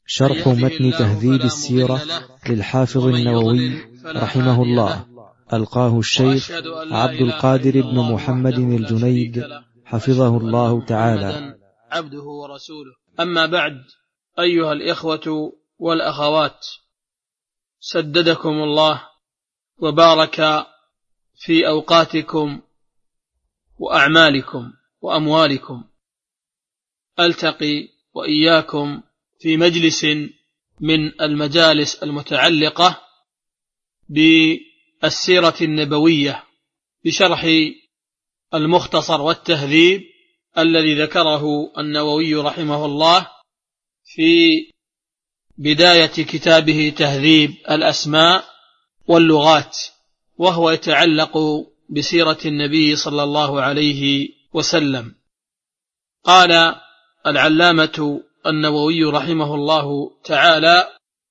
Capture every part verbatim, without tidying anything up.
شرح متن تهذيب السيرة للحافظ النووي رحمه الله، ألقاه الشيخ عبد القادر بن محمد الجنيد حفظه الله تعالى. عبده ورسوله. أما بعد، أيها الإخوة والأخوات، سددكم الله وبارك في أوقاتكم وأعمالكم وأموالكم. ألتقي وإياكم في مجلس من المجالس المتعلقة بالسيرة النبوية بشرح المختصر والتهذيب الذي ذكره النووي رحمه الله في بداية كتابه تهذيب الأسماء واللغات، وهو يتعلق بسيرة النبي صلى الله عليه وسلم. قال العلامة النووي رحمه الله تعالى: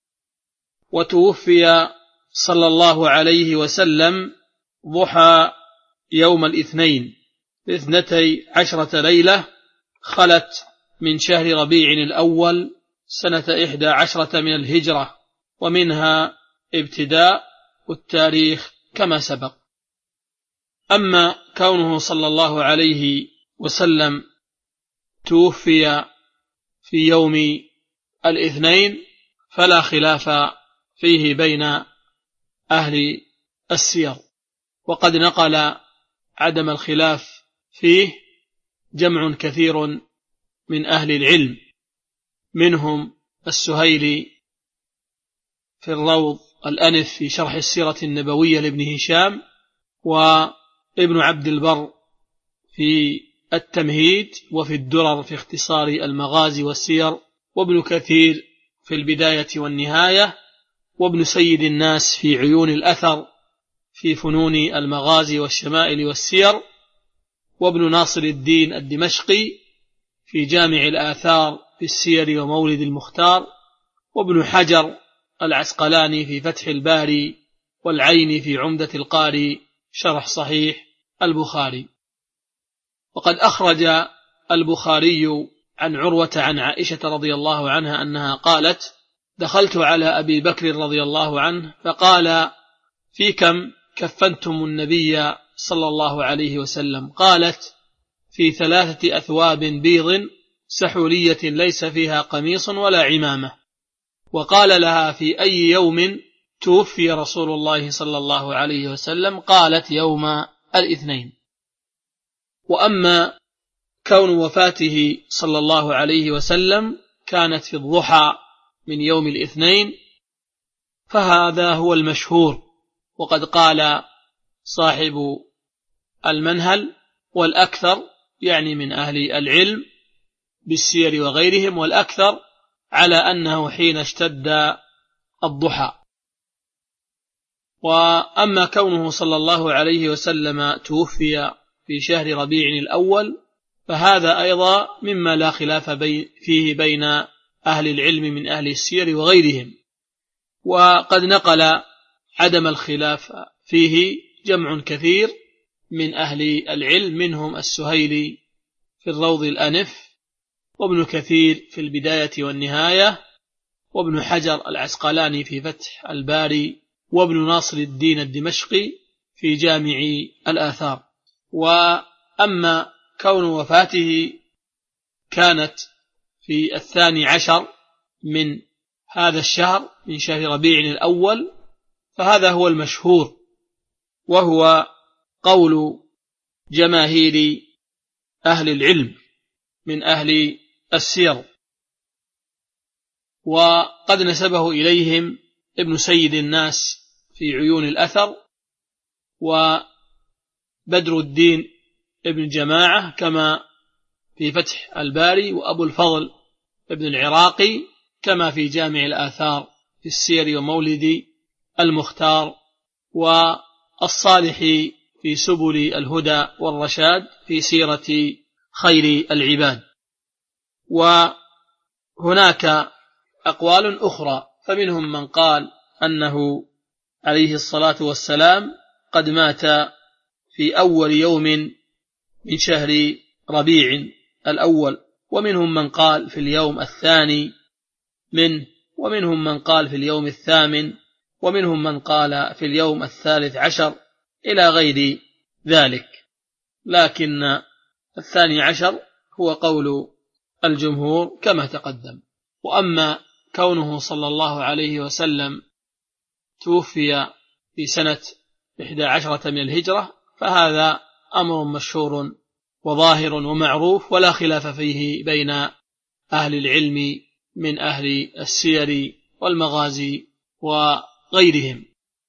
وتوفي صلى الله عليه وسلم ضحى يوم الاثنين اثنتي عشرة ليلة خلت من شهر ربيع الأول سنة إحدى عشرة من الهجرة، ومنها ابتداء التاريخ كما سبق. أما كونه صلى الله عليه وسلم توفي في يوم الاثنين فلا خلاف فيه بين أهل السير، وقد نقل عدم الخلاف فيه جمع كثير من أهل العلم، منهم السهيلي في الروض الأنف في شرح السيرة النبوية لابن هشام، وابن عبد البر في التمهيد، وفي الدرر في اختصار المغازي والسير، وابن كثير في البداية والنهاية، وابن سيد الناس في عيون الأثر في فنون المغازي والشمائل والسير، وابن ناصر الدين الدمشقي في جامع الآثار في السير ومولد المختار، وابن حجر العسقلاني في فتح الباري، والعين في عمدة القاري شرح صحيح البخاري. وقد أخرج البخاري عن عروة عن عائشة رضي الله عنها أنها قالت: دخلت على أبي بكر رضي الله عنه فقال: في كم كفنتم النبي صلى الله عليه وسلم؟ قالت: في ثلاثة أثواب بيض سحولية ليس فيها قميص ولا عمامة. وقال لها: في أي يوم توفي رسول الله صلى الله عليه وسلم؟ قالت: يوم الاثنين. وأما كون وفاته صلى الله عليه وسلم كانت في الضحى من يوم الاثنين فهذا هو المشهور، وقد قال صاحب المنهل: والأكثر، يعني من أهل العلم بالسير وغيرهم، والأكثر على أنه حين اشتد الضحى. وأما كونه صلى الله عليه وسلم توفي في شهر ربيع الأول فهذا أيضا مما لا خلاف بي فيه بين أهل العلم من أهل السير وغيرهم، وقد نقل عدم الخلاف فيه جمع كثير من أهل العلم، منهم السهيلي في الروض الأنف، وابن كثير في البداية والنهاية، وابن حجر العسقلاني في فتح الباري، وابن ناصر الدين الدمشقي في جامع الآثار. وأما كون وفاته كانت في الثاني عشر من هذا الشهر من شهر ربيع الأول فهذا هو المشهور، وهو قول جماهير أهل العلم من أهل السير، وقد نسبه إليهم ابن سيد الناس في عيون الأثر، وبدر الدين ابن جماعة كما في فتح الباري، وأبو الفضل ابن العراقي كما في جامع الآثار في السير ومولد المختار، والصالحي في سبل الهدى والرشاد في سيرة خير العباد. وهناك أقوال أخرى، فمنهم من قال أنه عليه الصلاة والسلام قد مات في أول يوم من شهر ربيع الأول، ومنهم من قال في اليوم الثاني منه، ومنهم من قال في اليوم الثامن، ومنهم من قال في اليوم الثالث عشر إلى غير ذلك، لكن الثاني عشر هو قول الجمهور كما تقدم. وأما كونه صلى الله عليه وسلم توفي في سنة إحدى عشرة من الهجرة فهذا أمر مشهور وظاهر ومعروف ولا خلاف فيه بين أهل العلم من أهل السير والمغازي وغيرهم.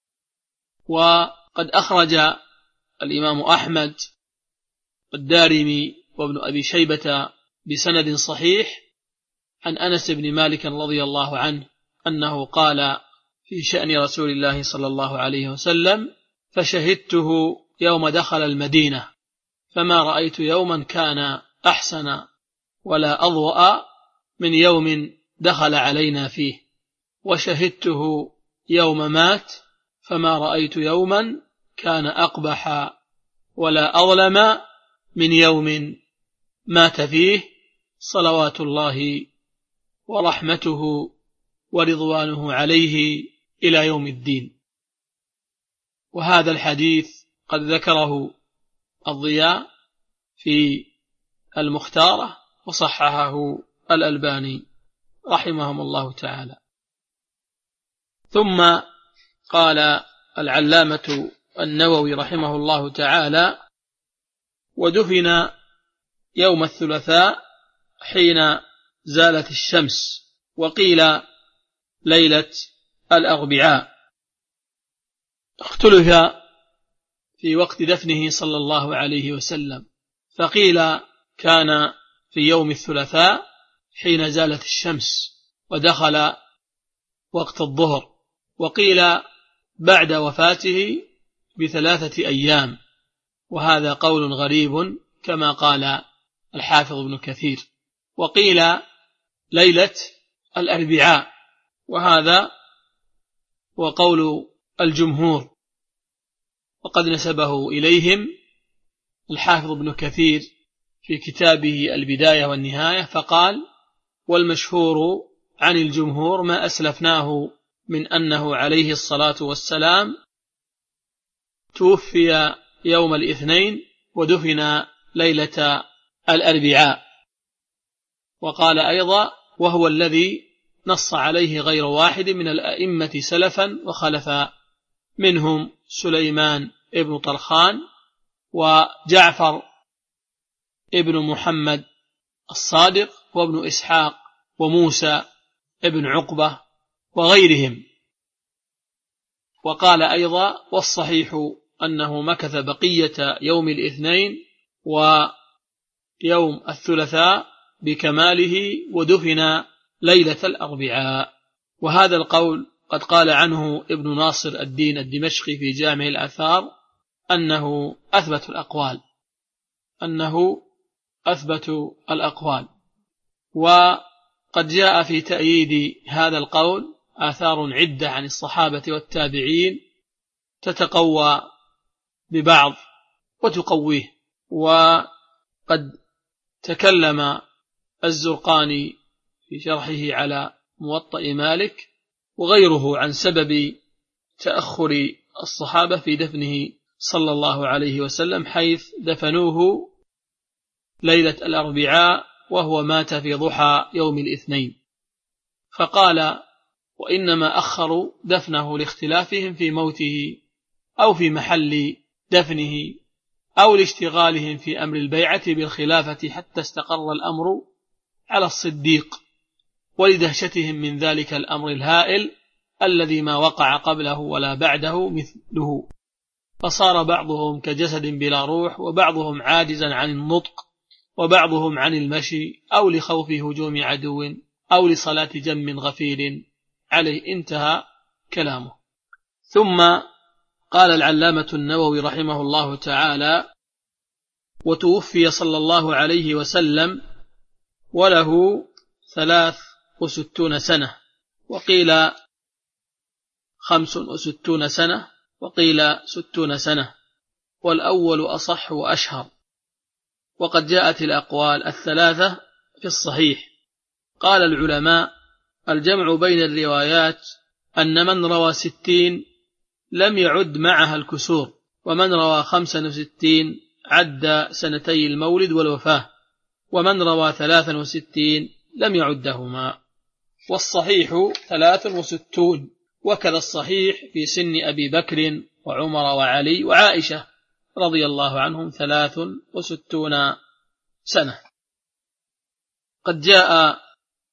وقد أخرج الإمام أحمد والدارمي وابن أبي شيبة بسند صحيح عن أنس بن مالك رضي الله عنه أنه قال في شأن رسول الله صلى الله عليه وسلم: فشهدته يوم دخل المدينة فما رأيت يوما كان أحسن ولا أضوأ من يوم دخل علينا فيه، وشهدته يوم مات فما رأيت يوما كان أقبح ولا أظلم من يوم مات فيه، صلوات الله ورحمته ورضوانه عليه إلى يوم الدين. وهذا الحديث قد ذكره الضياء في المختارة وصححه الألباني رحمهم الله تعالى. ثم قال العلامة النووي رحمه الله تعالى: ودفن يوم الثلاثاء حين زالت الشمس، وقيل ليلة الأربعاء. اختلف في وقت دفنه صلى الله عليه وسلم، فقيل كان في يوم الثلاثاء حين زالت الشمس ودخل وقت الظهر، وقيل بعد وفاته بثلاثة أيام، وهذا قول غريب كما قال الحافظ ابن كثير. وقيل ليلة الأربعاء، وهذا وقول الجمهور، وقد نسبه إليهم الحافظ ابن كثير في كتابه البداية والنهاية فقال: والمشهور عن الجمهور ما أسلفناه من أنه عليه الصلاة والسلام توفي يوم الاثنين ودفن ليلة الأربعاء. وقال أيضا: وهو الذي نص عليه غير واحد من الأئمة سلفا وخلفا، منهم سليمان ابن طرخان وجعفر ابن محمد الصادق وابن إسحاق وموسى ابن عقبة وغيرهم. وقال أيضا: والصحيح أنه مكث بقية يوم الاثنين ويوم الثلاثاء بكماله ودفن ليلة الأربعاء. وهذا القول قد قال عنه ابن ناصر الدين الدمشقي في جامع الآثار أنه أثبت الأقوال أنه أثبت الأقوال وقد جاء في تأييد هذا القول آثار عدة عن الصحابة والتابعين تتقوى ببعض وتقويه. وقد تكلم الزرقاني في شرحه على موطأ مالك وغيره عن سبب تأخر الصحابة في دفنه صلى الله عليه وسلم، حيث دفنوه ليلة الأربعاء وهو مات في ضحى يوم الاثنين، فقال: وإنما أخروا دفنه لاختلافهم في موته أو في محل دفنه أو لاشتغالهم في أمر البيعة بالخلافة حتى استقر الأمر على الصديق، ولدهشتهم من ذلك الأمر الهائل الذي ما وقع قبله ولا بعده مثله، فصار بعضهم كجسد بلا روح، وبعضهم عاجزا عن النطق، وبعضهم عن المشي، أو لخوف هجوم عدو، أو لصلاة جم غفير عليه. انتهى كلامه. ثم قال العلامة النووي رحمه الله تعالى: وتوفي صلى الله عليه وسلم وله ثلاث وستون سنة، وقيل خمس وستون سنة، وقيل ستون سنة، والأول أصح وأشهر. وقد جاءت الأقوال الثلاثة في الصحيح. قال العلماء: الجمع بين الروايات أن من روى ستين لم يعد معها الكسور، ومن روى خمسا وستين عد سنتي المولد والوفاة، ومن روى ثلاثا وستين لم يعدهما. والصحيح ثلاث وستون، وكذا الصحيح في سن أبي بكر وعمر وعلي وعائشة رضي الله عنهم ثلاث وستون سنة. قد جاء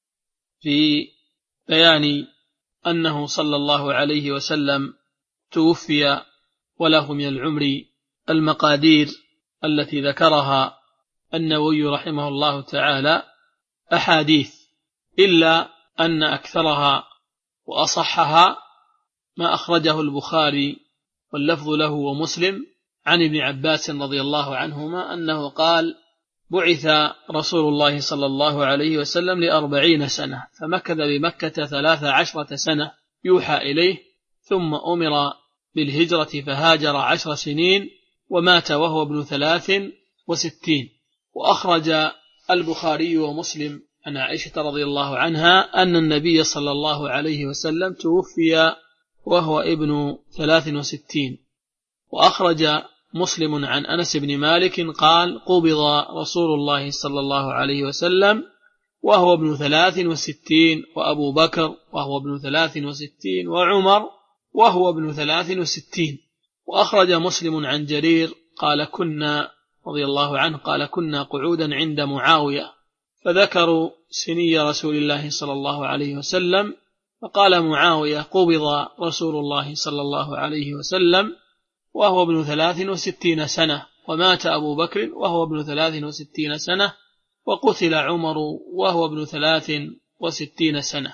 في بيان أنه صلى الله عليه وسلم توفي وله من العمر المقادير التي ذكرها النووي رحمه الله تعالى أحاديث، إلا أن أكثرها وأصحها ما أخرجه البخاري واللفظ له ومسلم عن ابن عباس رضي الله عنهما أنه قال: بعث رسول الله صلى الله عليه وسلم لأربعين سنة، فمكث بمكة ثلاث عشرة سنة يوحى إليه، ثم أمر بالهجرة فهاجر عشر سنين، ومات وهو ابن ثلاث وستين. وأخرج البخاري ومسلم عن عائشة رضي الله عنها أن النبي صلى الله عليه وسلم توفي وهو ابن ثلاث وستين. وأخرج مسلم عن أنس بن مالك قال: قبض رسول الله صلى الله عليه وسلم وهو ابن ثلاث وستين، وأبو بكر وهو ابن ثلاث وستين، وعمر وهو ابن ثلاث وستين. وأخرج مسلم عن جرير قال: كنا رضي الله عنه قال: كنا قعودا عند معاوية، فذكروا سني رسول الله صلى الله عليه وسلم، فقال معاوية: قبض رسول الله صلى الله عليه وسلم وهو ابن ثلاث وستين سنة، ومات أبو بكر وهو ابن ثلاث وستين سنة، وقتل عمر وهو ابن ثلاث وستين سنة.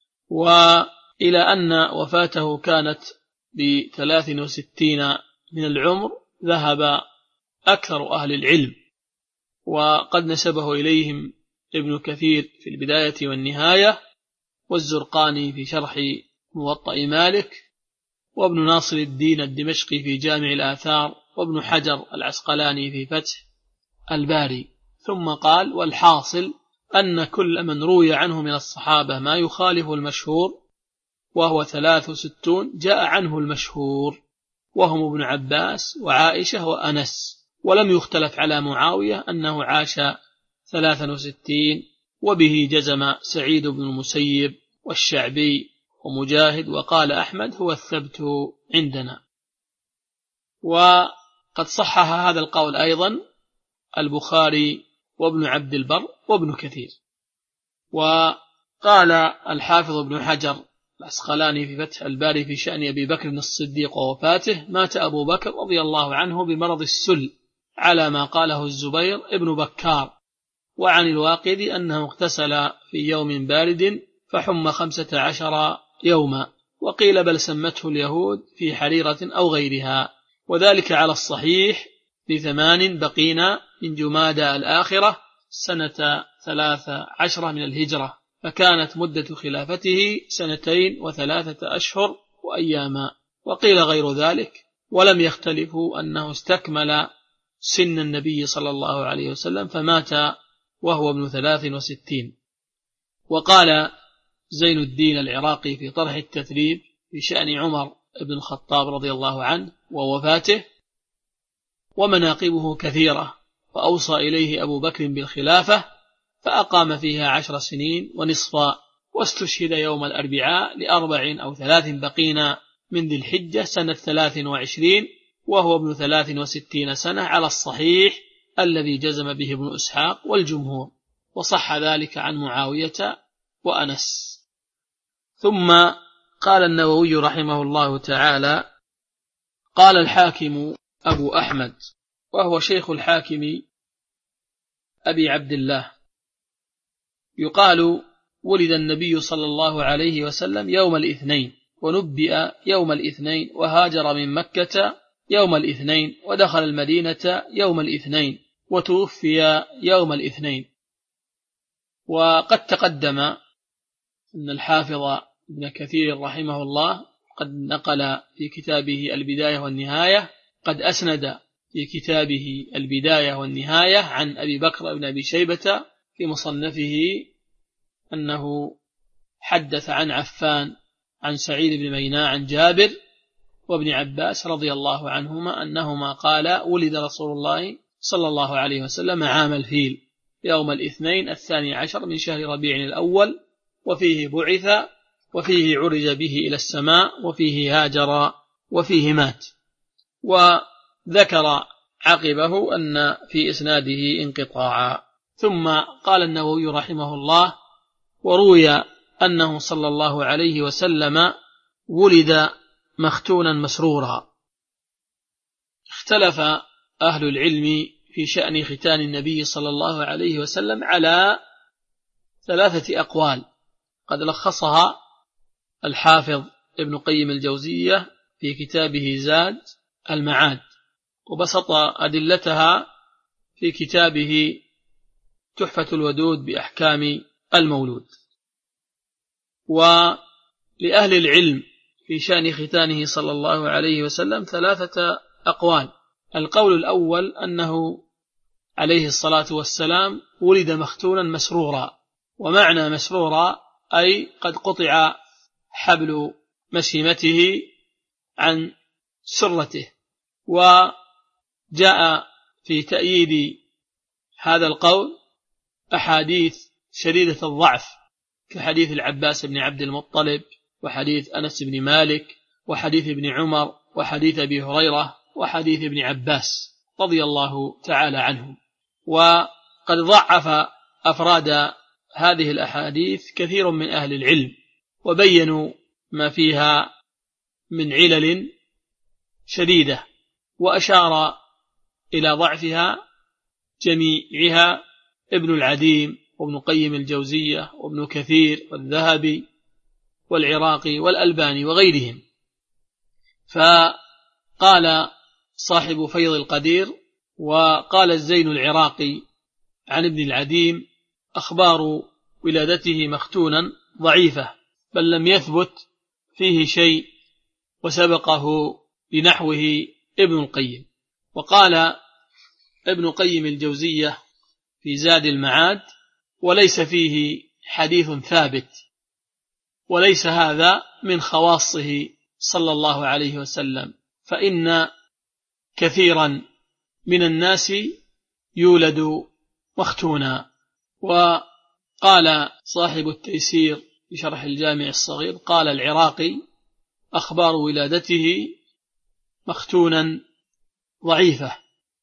وإلى أن وفاته كانت بثلاث وستين من العمر ذهب أكثر أهل العلم، وقد نسبه إليهم ابن كثير في البداية والنهاية، والزرقاني في شرح موطأ مالك، وابن ناصر الدين الدمشقي في جامع الآثار، وابن حجر العسقلاني في فتح الباري. ثم قال: والحاصل أن كل من روي عنه من الصحابة ما يخالف المشهور وهو ثلاث وستون جاء عنه المشهور، وهم ابن عباس وعائشة وأنس، ولم يختلف على معاوية أنه عاش ثلاثا وستين، وبه جزم سعيد بن المسيب والشعبي ومجاهد، وقال أحمد: هو الثبت عندنا. وقد صحح هذا القول أيضا البخاري وابن عبد البر وابن كثير. وقال الحافظ ابن حجر العسقلاني في فتح الباري في شأن أبي بكر الصديق ووفاته: مات أبو بكر رضي الله عنه بمرض السل، على ما قاله الزبير ابن بكار. وعن الواقدي أنه اغتسل في يوم بارد فحم خمسة عشر يوما، وقيل بل سمته اليهود في حريرة أو غيرها، وذلك على الصحيح لثمان بقينا من جمادى الآخرة سنة ثلاث عشرة من الهجرة، فكانت مدة خلافته سنتين وثلاثة أشهر وأياما. وقيل غير ذلك، ولم يختلفوا أنه استكمل سن النبي صلى الله عليه وسلم فمات وهو ابن ثلاث وستين. وقال زين الدين العراقي في طرح التثريب في شأن عمر بن الخطاب رضي الله عنه ووفاته: ومناقبه كثيرة، وأوصى إليه أبو بكر بالخلافة فأقام فيها عشر سنين ونصفا، واستشهد يوم الأربعاء لأربع أو ثلاث بقينا من ذي الحجة سنة ثلاث وعشرين، وهو ابن ثلاث وستين سنة على الصحيح الذي جزم به ابن إسحاق والجمهور، وصح ذلك عن معاوية وأنس. ثم قال النووي رحمه الله تعالى: قال الحاكم أبو أحمد، وهو شيخ الحاكم أبي عبد الله، يقال: ولد النبي صلى الله عليه وسلم يوم الاثنين، ونبئ يوم الاثنين، وهاجر من مكة يوم الاثنين، ودخل المدينة يوم الاثنين، وتوفي يوم الاثنين. وقد تقدم أن الحافظ ابن كثير رحمه الله قد نقل في كتابه البداية والنهاية، قد أسند في كتابه البداية والنهاية عن أبي بكر بن أبي شيبة في مصنفه أنه حدث عن عفان عن سعيد بن ميناء عن جابر وابن عباس رضي الله عنهما أنهما قال ولد رسول الله صلى الله عليه وسلم عام الفيل يوم الاثنين الثاني عشر من شهر ربيع الأول وفيه بعث وفيه عرج به إلى السماء وفيه هاجر وفيه مات. وذكر عقبه أن في إسناده انقطاعا. ثم قال النووي رحمه الله وروي أنه صلى الله عليه وسلم ولد مختونا مسرورا. اختلف أهل العلم في شأن ختان النبي صلى الله عليه وسلم على ثلاثة أقوال قد لخصها الحافظ ابن قيم الجوزية في كتابه زاد المعاد، وبسط أدلتها في كتابه تحفة الودود بأحكام المولود. ولأهل العلم في شأن ختانه صلى الله عليه وسلم ثلاثة أقوال. القول الأول أنه عليه الصلاة والسلام ولد مختونا مسرورا، ومعنى مسرورا أي قد قطع حبل مسيمته عن سرته. وجاء في تأييد هذا القول أحاديث شديدة الضعف كحديث العباس بن عبد المطلب وحديث أنس بن مالك وحديث ابن عمر وحديث أبي هريرة وحديث ابن عباس رضي الله تعالى عنهم. وقد ضعف أفراد هذه الأحاديث كثير من أهل العلم وبينوا ما فيها من علل شديدة، وأشار إلى ضعفها جميعها ابن العديم وابن قيم الجوزية وابن كثير والذهبي والعراقي والألباني وغيرهم. فقال صاحب فيض القدير وقال الزين العراقي عن ابن العديم أخبار ولادته مختونا ضعيفة بل لم يثبت فيه شيء وسبقه لنحوه ابن القيم. وقال ابن قيم الجوزية في زاد المعاد وليس فيه حديث ثابت، وليس هذا من خواصه صلى الله عليه وسلم، فإن كثيرا من الناس يولد مختونا. وقال صاحب التيسير بشرح الجامع الصغير قال العراقي أخبار ولادته مختونا ضعيفة.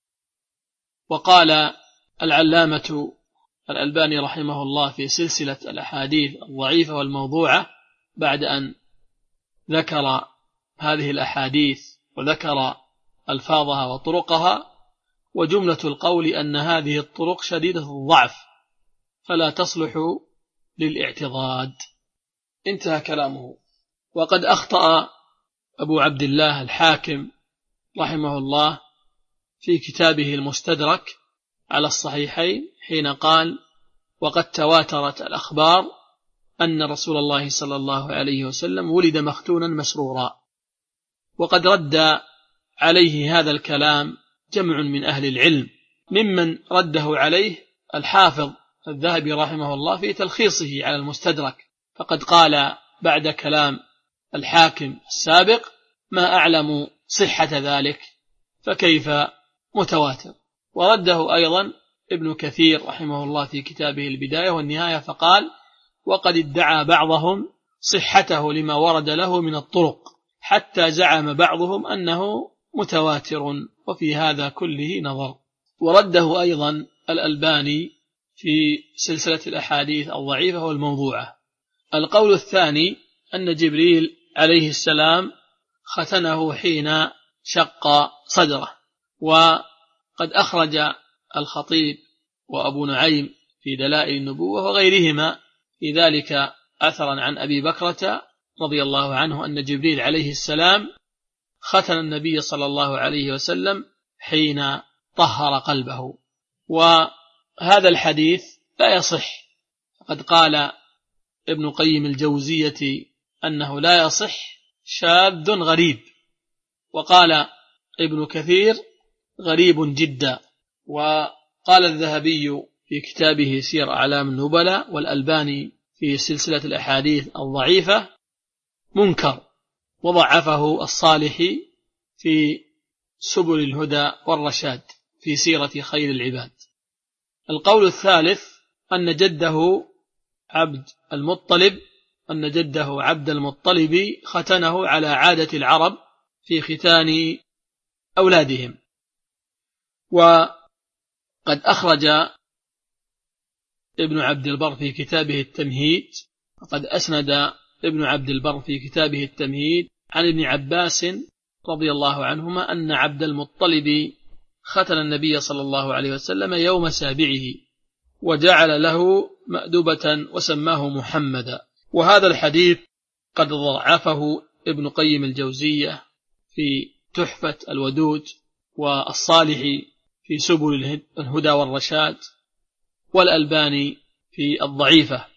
وقال العلامة الألباني رحمه الله في سلسلة الأحاديث الضعيفة والموضوعة بعد أن ذكر هذه الأحاديث وذكر ألفاظها وطرقها وجملة القول أن هذه الطرق شديدة الضعف فلا تصلح للاعتضاد. انتهى كلامه. وقد أخطأ أبو عبد الله الحاكم رحمه الله في كتابه المستدرك على الصحيحين حين قال وقد تواترت الأخبار أن رسول الله صلى الله عليه وسلم ولد مختونا مسرورا. وقد رد عليه هذا الكلام جمع من أهل العلم، ممن رده عليه الحافظ الذهبي رحمه الله في تلخيصه على المستدرك، فقد قال بعد كلام الحاكم السابق ما أعلم صحة ذلك فكيف متواتر. ورده أيضا ابن كثير رحمه الله في كتابه البداية والنهاية فقال وقد ادعى بعضهم صحته لما ورد له من الطرق حتى زعم بعضهم أنه متواتر، وفي هذا كله نظر. ورده أيضا الألباني في سلسلة الأحاديث الضعيفة والموضوعة. القول الثاني أن جبريل عليه السلام ختنه حين شق صدره. وقد أخرج الخطيب وأبو نعيم في دلائل النبوة وغيرهما في ذلك أثرا عن أبي بكرة رضي الله عنه أن جبريل عليه السلام ختن النبي صلى الله عليه وسلم حين طهر قلبه. وهذا الحديث لا يصح، فقد قال ابن قيم الجوزية أنه لا يصح شاذ غريب، وقال ابن كثير غريب جدا. وقال الذهبي في كتابه سير أعلام النبلاء والألباني في سلسلة الأحاديث الضعيفة منكر، وضعفه الصالحي في سبل الهدى والرشاد في سيرة خير العباد. القول الثالث أن جده عبد المطلب أن جده عبد المطلب ختنه على عادة العرب في ختان أولادهم. وقد أخرج ابن عبد البر في كتابه التمهيد وقد أسند ابن عبد البر في كتابه التمهيد عن ابن عباس رضي الله عنهما أن عبد المطلب ختن النبي صلى الله عليه وسلم يوم سابعه وجعل له مأدبة وسماه محمدا. وهذا الحديث قد ضعفه ابن قيم الجوزية في تحفة الودود والصالح في سبل الهدى والرشاد والألباني في الضعيفة.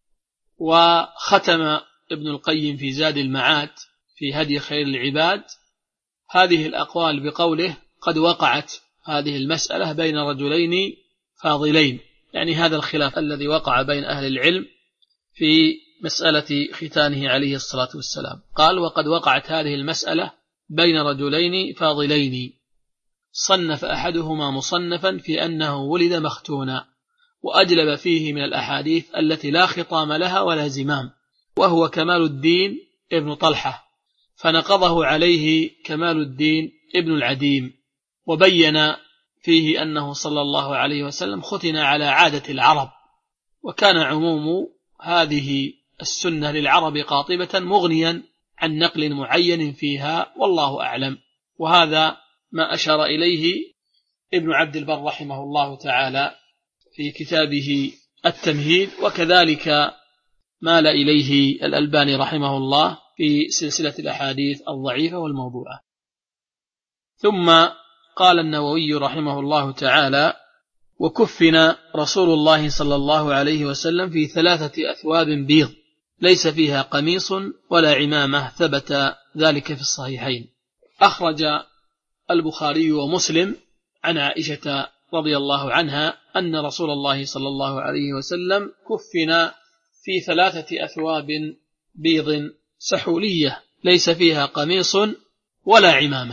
وختم ابن القيم في زاد المعاد في هدي خير العباد هذه الأقوال بقوله قد وقعت هذه المسألة بين رجلين فاضلين، يعني هذا الخلاف الذي وقع بين أهل العلم في مسألة ختانه عليه الصلاة والسلام. قال وقد وقعت هذه المسألة بين رجلين فاضلين صنف أحدهما مصنفا في أنه ولد مختونا وأجلب فيه من الأحاديث التي لا خطام لها ولا زمام، وهو كمال الدين ابن طلحة، فنقضه عليه كمال الدين ابن العديم، وبين فيه أنه صلى الله عليه وسلم ختن على عادة العرب، وكان عموم هذه السنة للعرب قاطبة مغنيا عن نقل معين فيها، والله أعلم. وهذا ما أشار إليه ابن عبد البر رحمه الله تعالى في كتابه التمهيد، وكذلك مال إليه الألباني رحمه الله في سلسلة الأحاديث الضعيفة والموضوعة. ثم قال النووي رحمه الله تعالى وكفن رسول الله صلى الله عليه وسلم في ثلاثة أثواب بيض ليس فيها قميص ولا عمامة، ثبت ذلك في الصحيحين. أخرج البخاري ومسلم عن عائشة رضي الله عنها أن رسول الله صلى الله عليه وسلم كفن في ثلاثة أثواب بيض سحولية ليس فيها قميص ولا عمامة.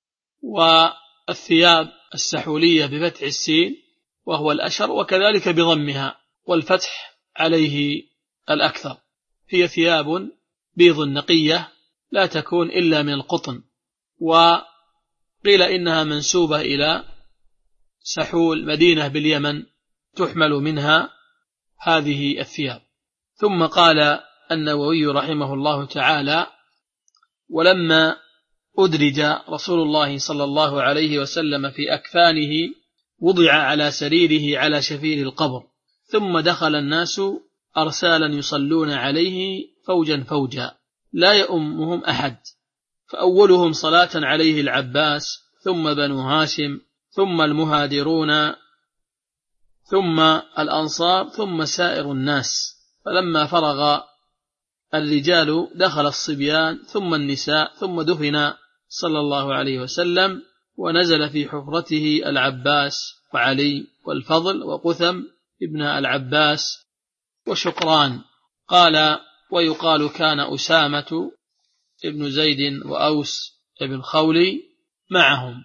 والثياب السحولية بفتح السين وهو الأشهر، وكذلك بضمها والفتح عليه الأكثر، هي ثياب بيض نقية لا تكون إلا من القطن، وقيل إنها منسوبة إلى سحول مدينة باليمن تحمل منها هذه الثياب. ثم قال النووي رحمه الله تعالى ولما أدرج رسول الله صلى الله عليه وسلم في أكفانه وضع على سريره على شفير القبر، ثم دخل الناس أرسالا يصلون عليه فوجا فوجا لا يؤمهم أحد، فأولهم صلاة عليه العباس ثم بنو هاشم ثم المهاجرون ثم الأنصار ثم سائر الناس، فلما فرغ الرجال دخل الصبيان ثم النساء، ثم دفن صلى الله عليه وسلم ونزل في حفرته العباس وعلي والفضل وقثم ابن العباس وشقران. قال ويقال كان أسامة ابن زيد وأوس ابن خولي معهم،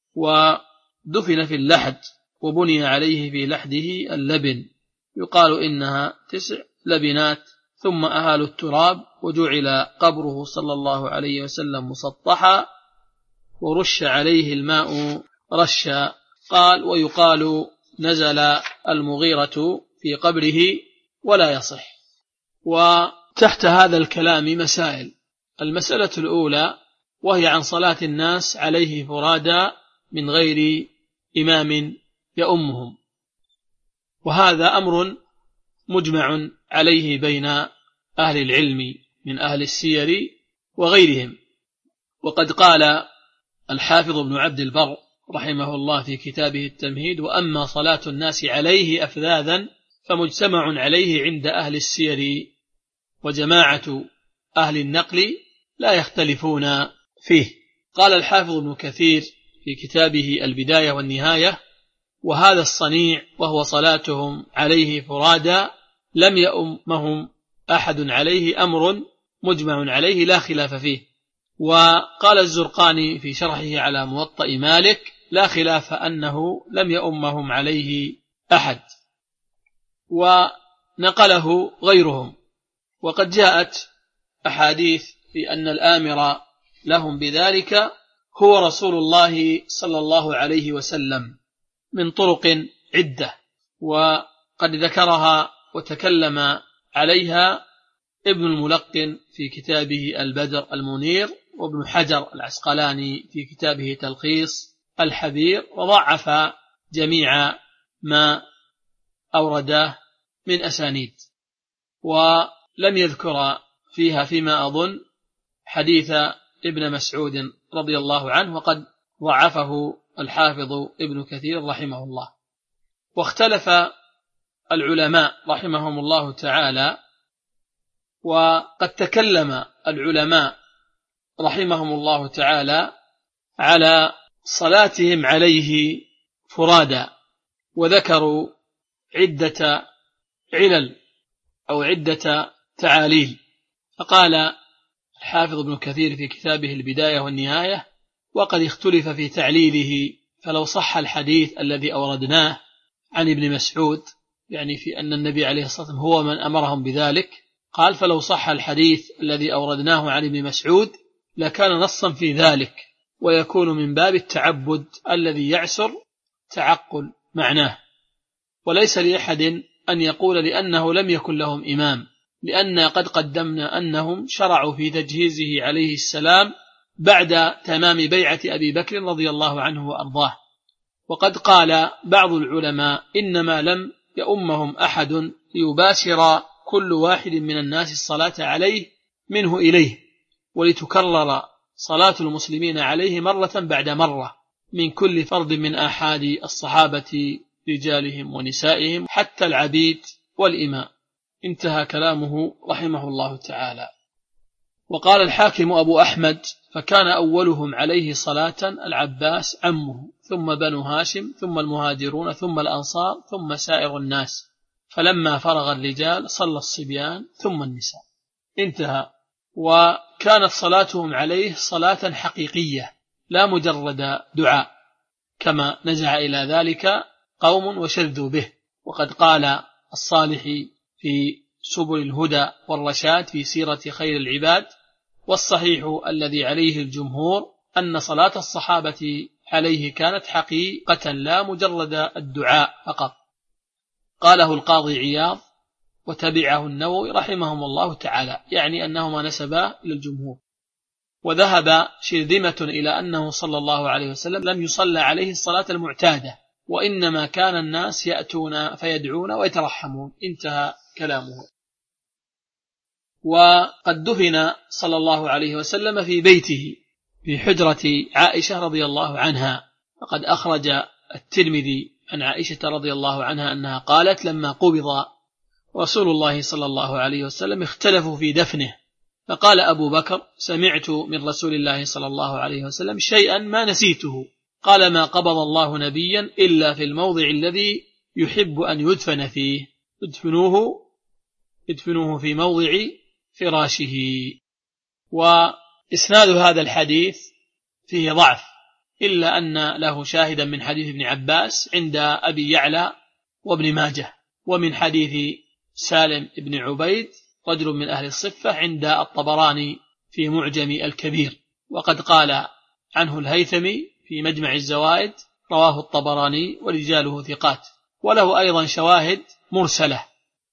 ودفن في اللحد وبني عليه في لحده اللبن، يقال إنها تسع لبنات، ثم أهالوا التراب وجعل قبره صلى الله عليه وسلم مسطحا ورش عليه الماء رشا. قال ويقال نزل المغيرة في قبره ولا يصح. وتحت هذا الكلام مسائل. المسألة الأولى وهي عن صلاة الناس عليه فرادا من غير إمام يؤمهم، وهذا أمر مجمع عليه بين أهل العلم من أهل السير وغيرهم. وقد قال الحافظ ابن عبد البر رحمه الله في كتابه التمهيد وأما صلاة الناس عليه أفذاذا فمجتمع عليه عند أهل السير وجماعة أهل النقل لا يختلفون فيه. قال الحافظ ابن كثير في كتابه البداية والنهاية وهذا الصنيع وهو صلاتهم عليه فرادا لم يؤمهم أحد عليه أمر مجمع عليه لا خلاف فيه. وقال الزرقاني في شرحه على موطأ مالك لا خلاف أنه لم يؤمهم عليه أحد، ونقله غيرهم. وقد جاءت أحاديث في أن الآمر لهم بذلك هو رسول الله صلى الله عليه وسلم من طرق عدة، وقد ذكرها وتكلم عليها ابن الملقن في كتابه البدر المنير، وابن حجر العسقلاني في كتابه تلخيص الحبير، وضعف جميع ما أورده من أسانيد، ولم يذكر فيها فيما أظن حديث ابن مسعود رضي الله عنه، وقد ضعفه الحافظ ابن كثير رحمه الله. واختلف العلماء رحمهم الله تعالى، وقد تكلم العلماء رحمهم الله تعالى على صلاتهم عليه فرادا، وذكروا عدة علل أو عدة تعاليل. فقال الحافظ ابن كثير في كتابه البداية والنهاية: وقد اختلف في تعليله، فلو صح الحديث الذي أوردناه عن ابن مسعود، يعني في أن النبي عليه الصلاة والسلام هو من أمرهم بذلك، قال فلو صح الحديث الذي أوردناه عن ابن مسعود لكان نصا في ذلك، ويكون من باب التعبد الذي يعسر تعقل معناه. وليس لأحد أن يقول لأنه لم يكن لهم إمام، لأن قد قدمنا أنهم شرعوا في تجهيزه عليه السلام بعد تمام بيعة أبي بكر رضي الله عنه وأرضاه. وقد قال بعض العلماء إنما لم يؤمهم أحد ليباشر كل واحد من الناس الصلاة عليه منه إليه، ولتكرر صلاة المسلمين عليه مرة بعد مرة من كل فرد من آحاد الصحابة رجالهم ونسائهم حتى العبيد والإماء. انتهى كلامه رحمه الله تعالى. وقال الحاكم أبو أحمد: فكان أولهم عليه صلاة العباس عمه، ثم بنو هاشم، ثم المهاجرون، ثم الأنصار، ثم سائر الناس، فلما فرغ الرجال صلى الصبيان، ثم النساء. انتهى. وكانت صلاتهم عليه صلاة حقيقية لا مجرد دعاء، كما نزع إلى ذلك قوم وشذوا به. وقد قال الصالح في سبل الهدى والرشاد في سيرة خير العباد: والصحيح الذي عليه الجمهور أن صلاة الصحابة عليه كانت حقيقة لا مجرد الدعاء فقط. قاله القاضي عياض وتبعه النووي رحمهم الله تعالى، يعني أنهما نسبا إلى الجمهور. وذهب شرذمة إلى أنه صلى الله عليه وسلم لم يصلى عليه الصلاة المعتادة، وإنما كان الناس يأتون فيدعون ويترحمون. انتهى كلامه. وقد دفن صلى الله عليه وسلم في بيته في حجرة عائشة رضي الله عنها. فقد أخرج الترمذي عن عائشة رضي الله عنها أنها قالت: لما قبض رسول الله صلى الله عليه وسلم اختلفوا في دفنه، فقال أبو بكر: سمعت من رسول الله صلى الله عليه وسلم شيئا ما نسيته، قال: ما قبض الله نبيا إلا في الموضع الذي يحب أن يدفن فيه، ادفنوه ادفنوه في موضع فراشه. وإسناد هذا الحديث فيه ضعف، إلا أن له شاهدا من حديث ابن عباس عند أبي يعلى وابن ماجه، ومن حديث سالم بن عبيد رجل من أهل الصفة عند الطبراني في معجم الكبير. وقد قال عنه الهيثمي في مجمع الزوائد: رواه الطبراني ورجاله ثقات. وله أيضا شواهد مرسلة.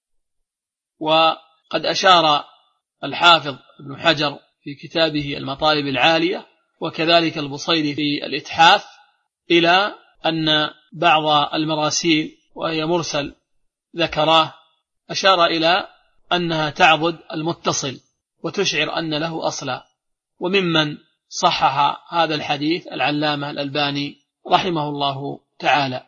وقد أشار الحافظ ابن حجر في كتابه المطالب العالية، وكذلك البصيري في الإتحاف، إلى أن بعض المراسيل وهي مرسل ذكراه أشار إلى أنها تعضد المتصل وتشعر أن له أصلا. وممن صحح هذا الحديث العلامة الألباني رحمه الله تعالى.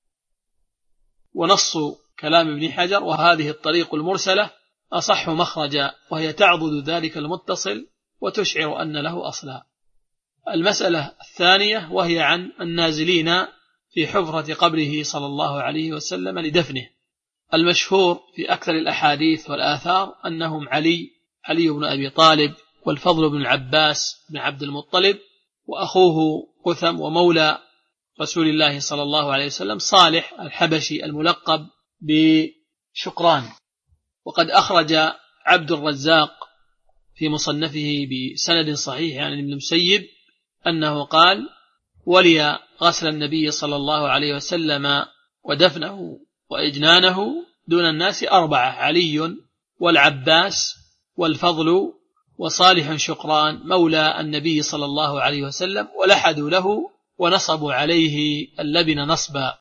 ونص كلام ابن حجر: وهذه الطريق المرسلة أصح مخرجا، وهي تعضد ذلك المتصل وتشعر أن له أصلا. المسألة الثانية وهي عن النازلين في حفرة قبره صلى الله عليه وسلم لدفنه. المشهور في أكثر الأحاديث والآثار أنهم علي علي بن أبي طالب والفضل بن العباس بن عبد المطلب وأخوه قثم ومولى رسول الله صلى الله عليه وسلم صالح الحبشي الملقب بشقران. وقد أخرج عبد الرزاق في مصنفه بسند صحيح عن ابن المسيب أنه قال: ولي غسل النبي صلى الله عليه وسلم ودفنه وإجنانه دون الناس أربعة: علي والعباس والفضل وصالح شقران مولى النبي صلى الله عليه وسلم، ولحدوا له ونصبوا عليه اللبن نصبا.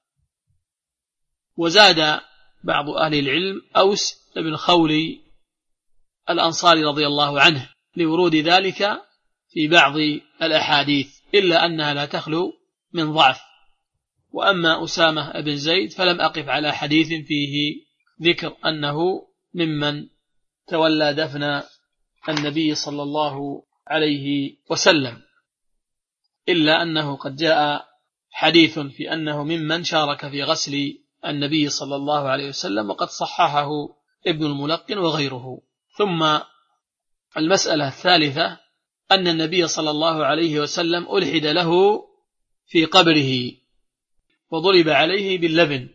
وزاد بعض أهل العلم أوس بن خولي الأنصاري رضي الله عنه لورود ذلك في بعض الأحاديث، إلا أنها لا تخلو من ضعف. وأما أسامة بن زيد فلم أقف على حديث فيه ذكر أنه ممن تولى دفن النبي صلى الله عليه وسلم، إلا أنه قد جاء حديث في أنه ممن شارك في غسل النبي صلى الله عليه وسلم، وقد صححه ابن الملقن وغيره. ثم المسألة الثالثة أن النبي صلى الله عليه وسلم ألحد له في قبره وضرب عليه باللبن.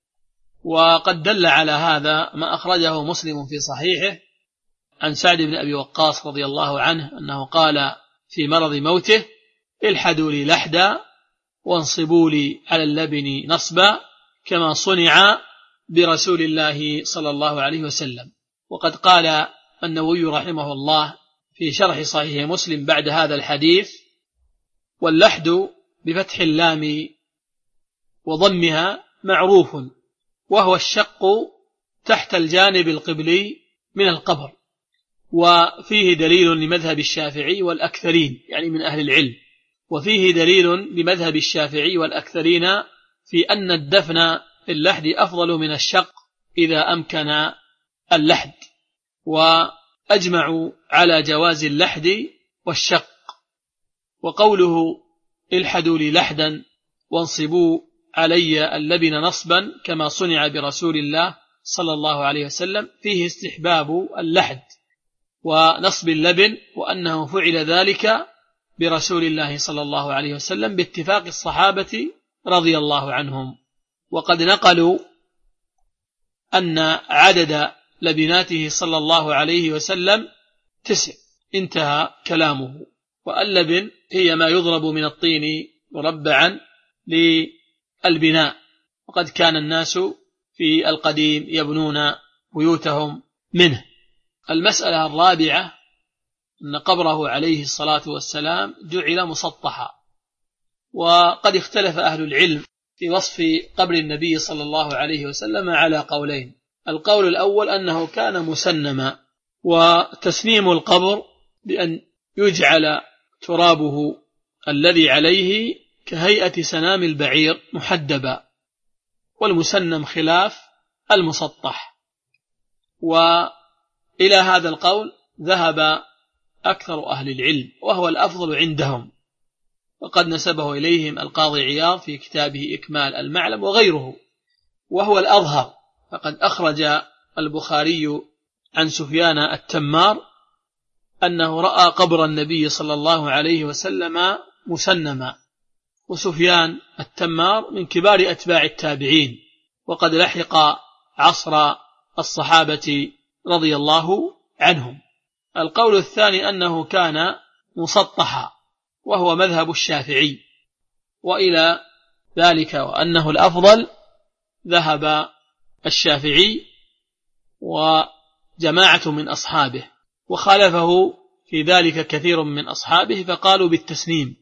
وقد دل على هذا ما أخرجه مسلم في صحيحه عن سعد بن أبي وقاص رضي الله عنه أنه قال في مرض موته: الحدوا لي لحدا وانصبوا لي على اللبن نصبا كما صنع برسول الله صلى الله عليه وسلم. وقد قال النووي رحمه الله في شرح صحيح مسلم بعد هذا الحديث: واللحد بفتح اللام وضمها معروف، وهو الشق تحت الجانب القبلي من القبر. وفيه دليل لمذهب الشافعي والأكثرين، يعني من أهل العلم، وفيه دليل لمذهب الشافعي والأكثرين في أن الدفن في اللحد أفضل من الشق إذا أمكن اللحد، وأجمعوا على جواز اللحد والشق. وقوله: الحدوا لي لحدا وانصبوا علي اللبن نصبا كما صنع برسول الله صلى الله عليه وسلم، فيه استحباب اللحد ونصب اللبن، وأنه فعل ذلك برسول الله صلى الله عليه وسلم باتفاق الصحابة رضي الله عنهم. وقد نقلوا أن عدد لبناته صلى الله عليه وسلم تسع، انتهى كلامه. واللبن هي ما يضرب من الطين مربعا للبناء، وقد كان الناس في القديم يبنون بيوتهم منه. المسألة الرابعة أن قبره عليه الصلاة والسلام جعل مسطحا. وقد اختلف أهل العلم في وصف قبر النبي صلى الله عليه وسلم على قولين: القول الأول أنه كان مسنما، وتسنيم القبر بأن يجعل ترابه الذي عليه كهيئة سنام البعير محدبا، والمسنم خلاف المسطح. وإلى هذا القول ذهب أكثر أهل العلم، وهو الأفضل عندهم، وقد نسبه إليهم القاضي عياض في كتابه إكمال المعلم وغيره، وهو الأظهر. فقد أخرج البخاري عن سفيان التمار أنه رأى قبر النبي صلى الله عليه وسلم مسنما. وسفيان التمار من كبار أتباع التابعين، وقد لحق عصر الصحابة رضي الله عنهم. القول الثاني أنه كان مسطحا، وهو مذهب الشافعي، وإلى ذلك وأنه الأفضل ذهب الشافعي وجماعة من أصحابه، وخالفه في ذلك كثير من أصحابه فقالوا بالتسنيم.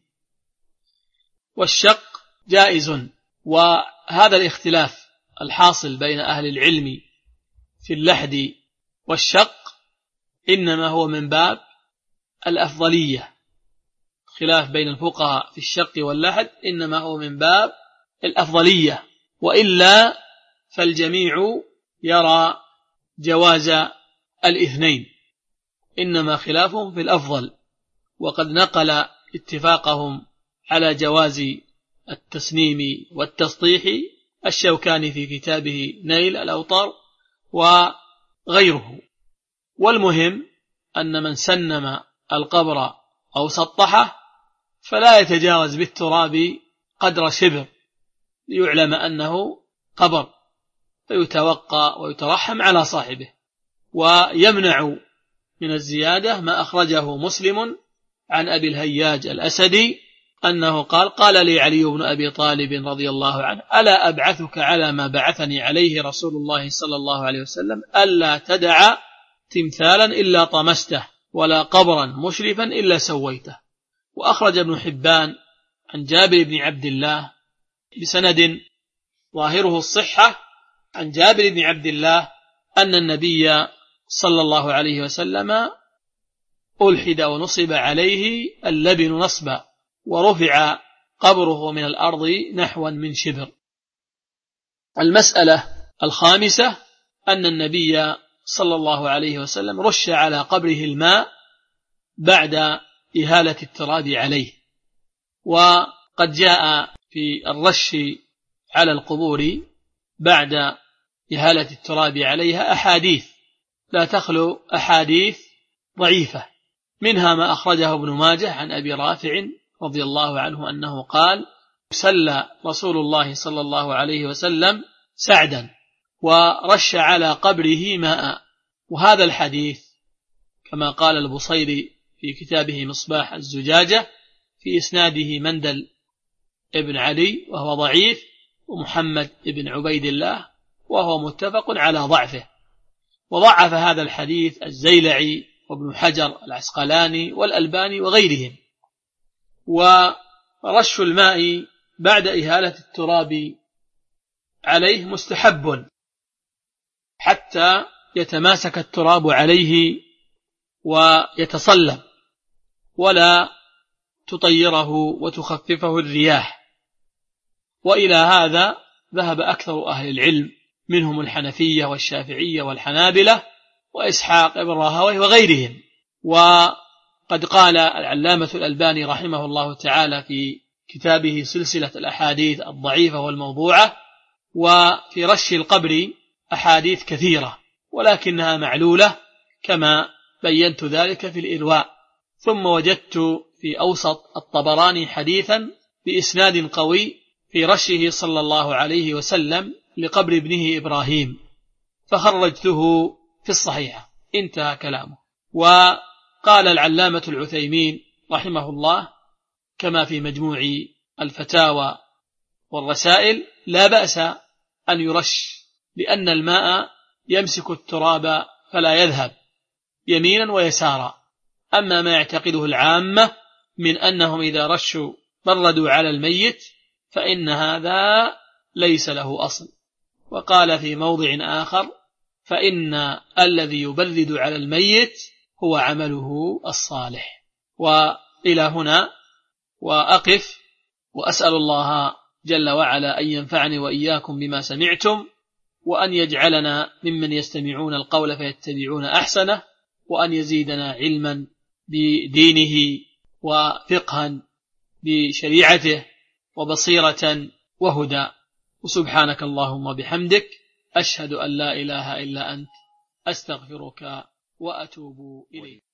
والشق جائز. وهذا الاختلاف الحاصل بين أهل العلم في اللحد والشق إنما هو من باب الأفضلية. خلاف بين الفقهاء في الشق واللحد إنما هو من باب الأفضلية، وإلا فالجميع يرى جواز الاثنين، إنما خلافهم في الأفضل. وقد نقل اتفاقهم على جواز التسنيم والتسطيح الشوكاني في كتابه نيل الأوطار وغيره. والمهم أن من سنم القبر أو سطحه فلا يتجاوز بالتراب قدر شبر ليعلم أنه قبر، فيتوقى ويترحم على صاحبه. ويمنع من الزيادة ما أخرجه مسلم عن أبي الهياج الأسدي أنه قال: قال لي علي بن أبي طالب رضي الله عنه: ألا أبعثك على ما بعثني عليه رسول الله صلى الله عليه وسلم، ألا تدع تمثالا إلا طمسته ولا قبرا مشرفا إلا سويته. وأخرج ابن حبان عن جابر بن عبد الله بسند ظاهره الصحة عن جابر بن عبد الله أن النبي صلى الله عليه وسلم ألحد ونصب عليه اللبن نصبا ورفع قبره من الأرض نحوا من شبر. المسألة الخامسة أن النبي صلى الله عليه وسلم رش على قبره الماء بعد إهالة التراب عليه. وقد جاء في الرش على القبور بعد إهالة التراب عليها أحاديث لا تخلو أحاديث ضعيفة، منها ما أخرجه ابن ماجه عن أبي رافع رضي الله عنه أنه قال: سلى رسول الله صلى الله عليه وسلم سعدا ورش على قبره ماء. وهذا الحديث كما قال البصيري في كتابه مصباح الزجاجة في إسناده مندل ابن علي وهو ضعيف، ومحمد ابن عبيد الله وهو متفق على ضعفه. وضعف هذا الحديث الزيلعي وابن حجر العسقلاني والألباني وغيرهم. ورش الماء بعد إهالة التراب عليه مستحب حتى يتماسك التراب عليه ويتصلب ولا تطيره وتخففه الرياح. وإلى هذا ذهب أكثر أهل العلم منهم الحنفية والشافعية والحنابلة وإسحاق ابن راهويه وغيرهم. وقد قال العلامة الألباني رحمه الله تعالى في كتابه سلسلة الأحاديث الضعيفة والموضوعة: وفي رش القبر أحاديث كثيرة ولكنها معلولة كما بينت ذلك في الإرواء. ثم وجدت في أوسط الطبراني حديثا بإسناد قوي في رشه صلى الله عليه وسلم لقبر ابنه إبراهيم فخرجته في الصحيحة. انتهى كلامه. وقال العلامة العثيمين رحمه الله كما في مجموع الفتاوى والرسائل: لا بأس أن يرش، لأن الماء يمسك التراب فلا يذهب يمينا ويسارا. أما ما يعتقده العامة من أنهم إذا رشوا بردوا على الميت فإن هذا ليس له أصل. وقال في موضع آخر: فإن الذي يبرد على الميت هو عمله الصالح. وإلى هنا وأقف، وأسأل الله جل وعلا أن ينفعني وإياكم بما سمعتم، وأن يجعلنا ممن يستمعون القول فيتبعون أحسنه، وأن يزيدنا علما بدينه وفقها بشريعته وبصيرة وهدى. وسبحانك اللهم بحمدك، أشهد أن لا إله إلا أنت، أستغفرك وأتوب إليك.